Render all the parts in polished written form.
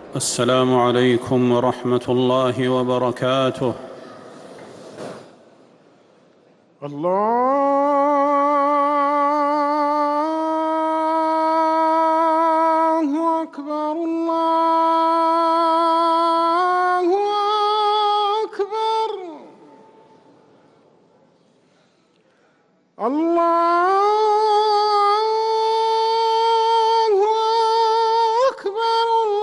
السلام عليكم ورحمة الله وبركاته. الله أكبر، الله أكبر، الله أكبر،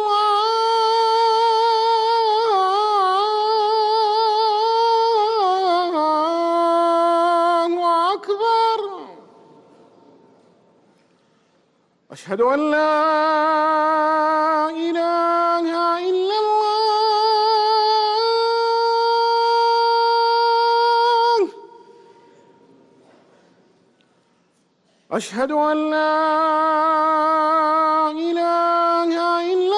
الله أكبر. أشهد أن لا إله إلا الله. أشهد أن لا إله إلا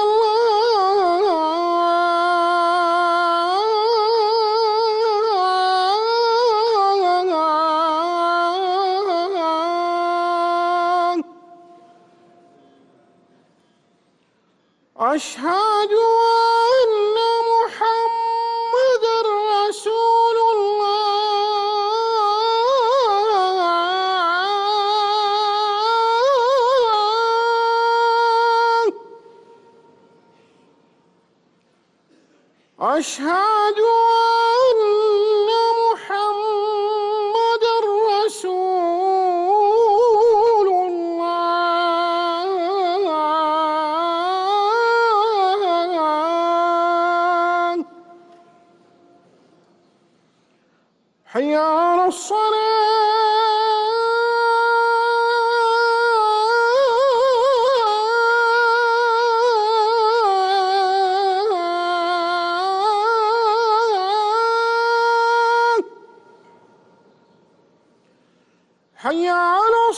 الله. أشهد أن محمدًا رسول الله. أشهد أن محمدًا رسول الله. حي على الصلاة. حي على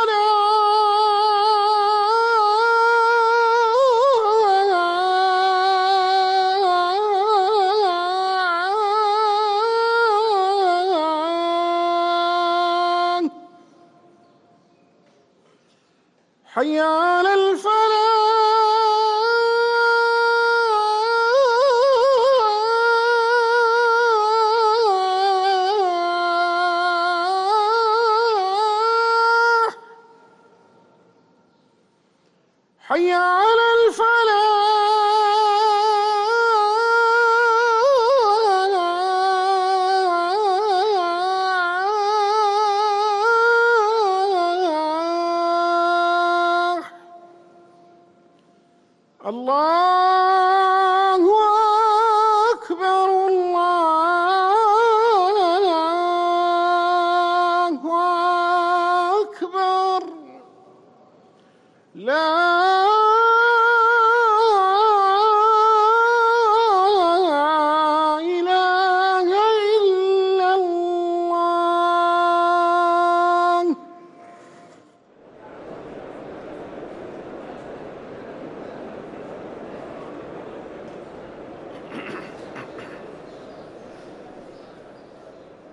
الصلاة. حي على الفلاح. حي على الفلاح. الله